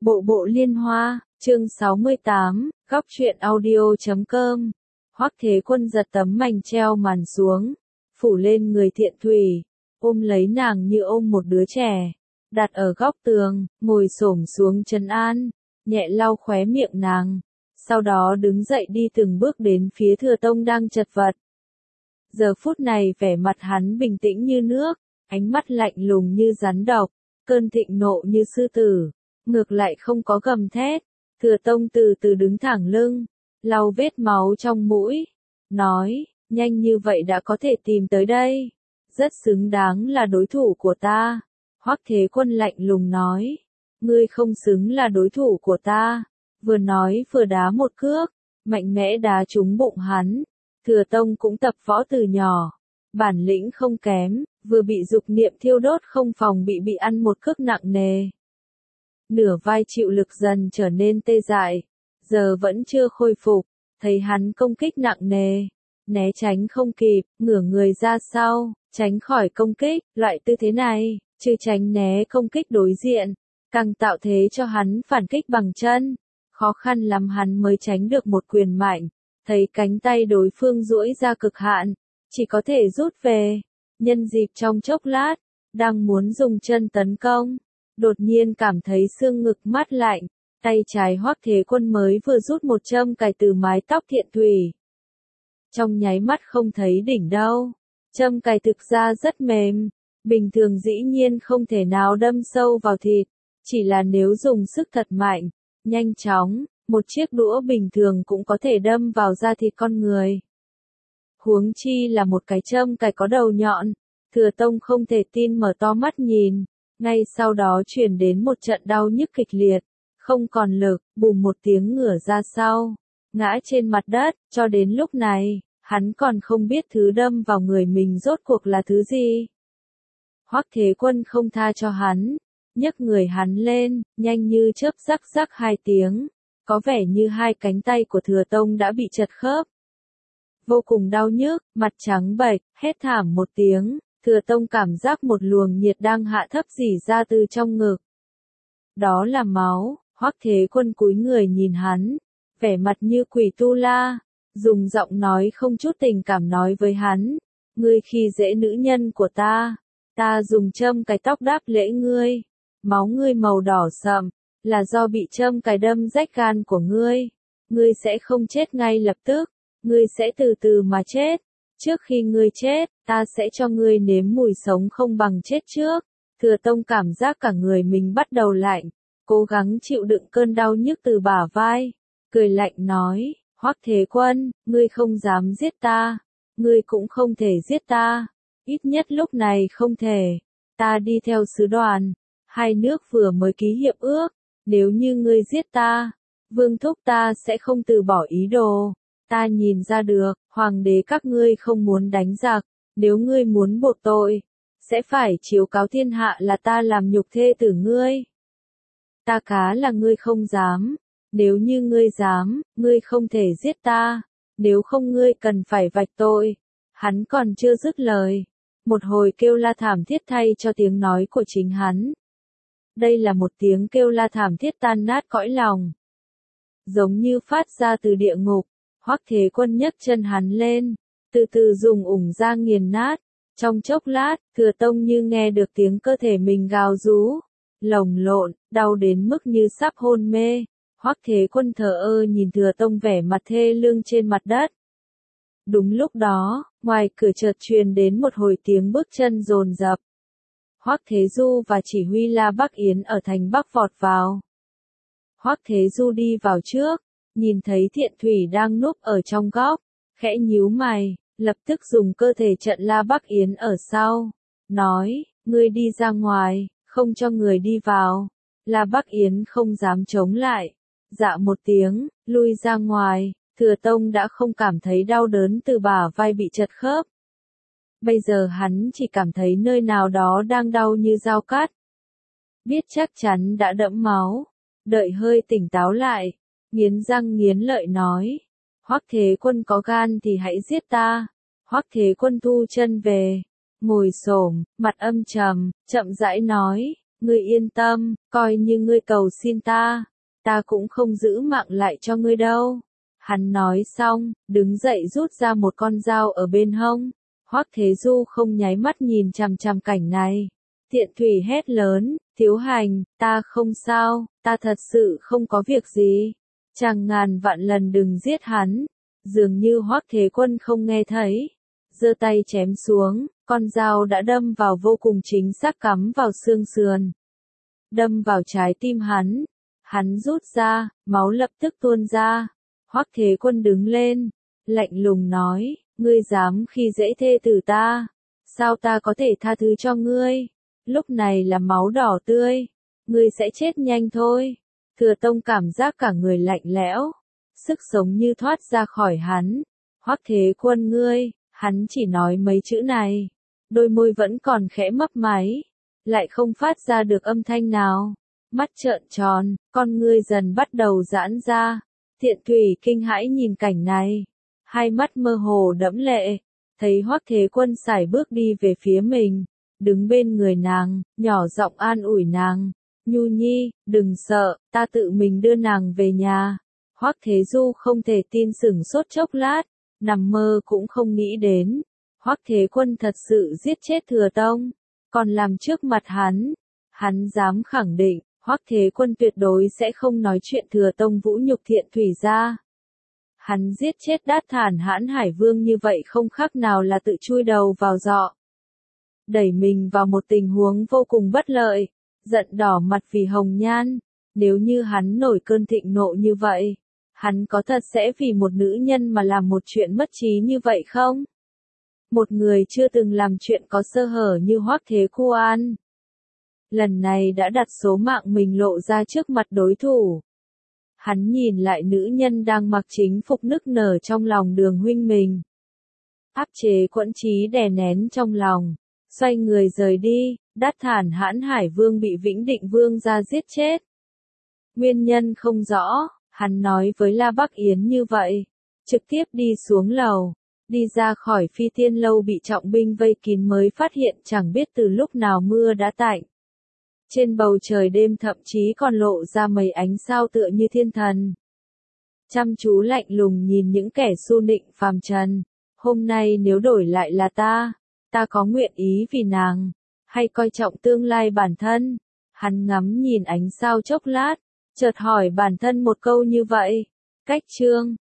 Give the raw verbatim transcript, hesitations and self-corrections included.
Bộ bộ Liên Hoa, chương sáu mươi tám, góc truyện audio chấm com. Hoắc Thế Quân giật tấm mành treo màn xuống, phủ lên người Thiện Thủy, ôm lấy nàng như ôm một đứa trẻ, đặt ở góc tường, ngồi xổm xuống trấn an, nhẹ lau khóe miệng nàng, sau đó đứng dậy đi từng bước đến phía Thừa Tông đang chật vật. Giờ phút này vẻ mặt hắn bình tĩnh như nước, ánh mắt lạnh lùng như rắn độc, cơn thịnh nộ như sư tử, ngược lại không có gầm thét. Thừa Tông từ từ đứng thẳng lưng, lau vết máu trong mũi, nói, nhanh như vậy đã có thể tìm tới đây, rất xứng đáng là đối thủ của ta. Hoắc Thế Quân lạnh lùng nói, ngươi không xứng là đối thủ của ta, vừa nói vừa đá một cước, mạnh mẽ đá trúng bụng hắn. Thừa Tông cũng tập võ từ nhỏ, bản lĩnh không kém, vừa bị dục niệm thiêu đốt không phòng bị bị ăn một cước nặng nề. Nửa vai chịu lực dần trở nên tê dại, giờ vẫn chưa khôi phục, thấy hắn công kích nặng nề, né tránh không kịp, ngửa người ra sau, tránh khỏi công kích. Loại tư thế này, trừ tránh né công kích đối diện, càng tạo thế cho hắn phản kích bằng chân, khó khăn lắm hắn mới tránh được một quyền mạnh. Thấy cánh tay đối phương duỗi ra cực hạn, chỉ có thể rút về. Nhân dịp trong chốc lát, đang muốn dùng chân tấn công, đột nhiên cảm thấy xương ngực mát lạnh, tay trái Hoắc Thế Quân mới vừa rút một châm cài từ mái tóc Thiện Thủy. Trong nháy mắt không thấy đỉnh đâu, châm cài thực ra rất mềm, bình thường dĩ nhiên không thể nào đâm sâu vào thịt, chỉ là nếu dùng sức thật mạnh, nhanh chóng, một chiếc đũa bình thường cũng có thể đâm vào da thịt con người. Huống chi là một cái châm cài có đầu nhọn. Thừa Tông không thể tin mở to mắt nhìn, ngay sau đó truyền đến một trận đau nhức kịch liệt, không còn lực, bùm một tiếng ngửa ra sau, ngã trên mặt đất. Cho đến lúc này, hắn còn không biết thứ đâm vào người mình rốt cuộc là thứ gì. Hoắc Thế Quân không tha cho hắn, nhấc người hắn lên, nhanh như chớp rắc rắc hai tiếng, có vẻ như hai cánh tay của Thừa Tông đã bị chật khớp. Vô cùng đau nhức, mặt trắng bệch, hét thảm một tiếng, Thừa Tông cảm giác một luồng nhiệt đang hạ thấp rỉ ra từ trong ngực. Đó là máu. Hoắc Thế Quân cúi người nhìn hắn, vẻ mặt như quỷ tu la, dùng giọng nói không chút tình cảm nói với hắn, ngươi khi dễ nữ nhân của ta, ta dùng châm cài tóc đáp lễ ngươi, máu ngươi màu đỏ sậm, là do bị châm cài đâm rách gan của ngươi, ngươi sẽ không chết ngay lập tức, ngươi sẽ từ từ mà chết. Trước khi ngươi chết, ta sẽ cho ngươi nếm mùi sống không bằng chết trước. Thừa Tông cảm giác cả người mình bắt đầu lạnh, cố gắng chịu đựng cơn đau nhức từ bả vai, cười lạnh nói, Hoắc Thế Quân, ngươi không dám giết ta, ngươi cũng không thể giết ta, ít nhất lúc này không thể. Ta đi theo sứ đoàn, hai nước vừa mới ký hiệp ước, nếu như ngươi giết ta, Vương thúc ta sẽ không từ bỏ ý đồ. Ta nhìn ra được, hoàng đế các ngươi không muốn đánh giặc, nếu ngươi muốn buộc tội, sẽ phải chiếu cáo thiên hạ là ta làm nhục thê tử ngươi. Ta cá là ngươi không dám, nếu như ngươi dám, ngươi không thể giết ta, nếu không ngươi cần phải vạch tội. Hắn còn chưa dứt lời, một hồi kêu la thảm thiết thay cho tiếng nói của chính hắn. Đây là một tiếng kêu la thảm thiết tan nát cõi lòng, giống như phát ra từ địa ngục. Hoắc Thế Quân nhấc chân hắn lên, từ từ dùng ủng ra nghiền nát. Trong chốc lát, Thừa Tông như nghe được tiếng cơ thể mình gào rú, lồng lộn, đau đến mức như sắp hôn mê. Hoắc Thế Quân thờ ơ nhìn Thừa Tông vẻ mặt thê lương trên mặt đất. Đúng lúc đó, ngoài cửa chợt truyền đến một hồi tiếng bước chân dồn dập. Hoắc Thế Du và chỉ huy La Bắc Yến ở thành Bắc vọt vào. Hoắc Thế Du đi vào trước, nhìn thấy Thiện Thủy đang núp ở trong góc, khẽ nhíu mày, lập tức dùng cơ thể chặn La Bắc Yến ở sau, nói, ngươi đi ra ngoài, không cho người đi vào. La Bắc Yến không dám chống lại, dạ một tiếng, lui ra ngoài. Thừa Tông đã không cảm thấy đau đớn từ bả vai bị chật khớp. Bây giờ hắn chỉ cảm thấy nơi nào đó đang đau như dao cắt. Biết chắc chắn đã đẫm máu, đợi hơi tỉnh táo lại, nghiến răng nghiến lợi nói, Hoắc Thế Quân có gan thì hãy giết ta. Hoắc Thế Quân thu chân về, ngồi xổm, mặt âm trầm, chậm rãi nói, Ngươi yên tâm, coi như ngươi cầu xin ta, ta cũng không giữ mạng lại cho ngươi đâu. Hắn nói xong, đứng dậy rút ra một con dao ở bên hông. Hoắc Thế Du không nháy mắt nhìn chằm chằm cảnh này. Tiện Thủy hét lớn, Thiếu Hành, ta không sao, ta thật sự không có việc gì. Chàng ngàn vạn lần đừng giết hắn. Dường như Hoắc Thế Quân không nghe thấy. Giơ tay chém xuống, con dao đã đâm vào vô cùng chính xác cắm vào xương sườn. Đâm vào trái tim hắn. Hắn rút ra, máu lập tức tuôn ra. Hoắc Thế Quân đứng lên, lạnh lùng nói, ngươi dám khi dễ thê tử ta, sao ta có thể tha thứ cho ngươi? Lúc này là máu đỏ tươi, ngươi sẽ chết nhanh thôi. Thừa Tông cảm giác cả người lạnh lẽo, sức sống như thoát ra khỏi hắn. Hoắc Thế Quân ngươi, hắn chỉ nói mấy chữ này, đôi môi vẫn còn khẽ mấp máy, lại không phát ra được âm thanh nào. Mắt trợn tròn, con ngươi dần bắt đầu giãn ra. Tiện Thủy kinh hãi nhìn cảnh này, hai mắt mơ hồ đẫm lệ, thấy Hoắc Thế Quân sải bước đi về phía mình, đứng bên người nàng, nhỏ giọng an ủi nàng, Nhu Nhi, đừng sợ, ta tự mình đưa nàng về nhà. Hoắc Thế Du không thể tin sửng sốt chốc lát, nằm mơ cũng không nghĩ đến, Hoắc Thế Quân thật sự giết chết Thừa Tông, còn làm trước mặt hắn, hắn dám khẳng định. Hoắc Thế Quân tuyệt đối sẽ không nói chuyện Thừa Tông vũ nhục Thiện Thủy ra. Hắn giết chết Đát Thản Hãn Hải Vương như vậy không khác nào là tự chui đầu vào giọ. Đẩy mình vào một tình huống vô cùng bất lợi, giận đỏ mặt vì hồng nhan. Nếu như hắn nổi cơn thịnh nộ như vậy, hắn có thật sẽ vì một nữ nhân mà làm một chuyện mất trí như vậy không? Một người chưa từng làm chuyện có sơ hở như Hoắc Thế Quân, lần này đã đặt số mạng mình lộ ra trước mặt đối thủ. Hắn nhìn lại nữ nhân đang mặc chính phục nức nở trong lòng Đường huynh mình. Áp chế quẫn trí đè nén trong lòng, xoay người rời đi. Đát Thản Hãn Hải Vương bị Vĩnh Định Vương ra giết chết. Nguyên nhân không rõ, hắn nói với La Bắc Yến như vậy, trực tiếp đi xuống lầu, đi ra khỏi Phi Tiên Lâu bị trọng binh vây kín mới phát hiện chẳng biết từ lúc nào mưa đã tạnh. Trên bầu trời đêm thậm chí còn lộ ra mấy ánh sao tựa như thiên thần. Chăm chú lạnh lùng nhìn những kẻ xu nịnh phàm trần. Hôm nay nếu đổi lại là ta, ta có nguyện ý vì nàng, hay coi trọng tương lai bản thân? Hắn ngắm nhìn ánh sao chốc lát, chợt hỏi bản thân một câu như vậy. Cách chương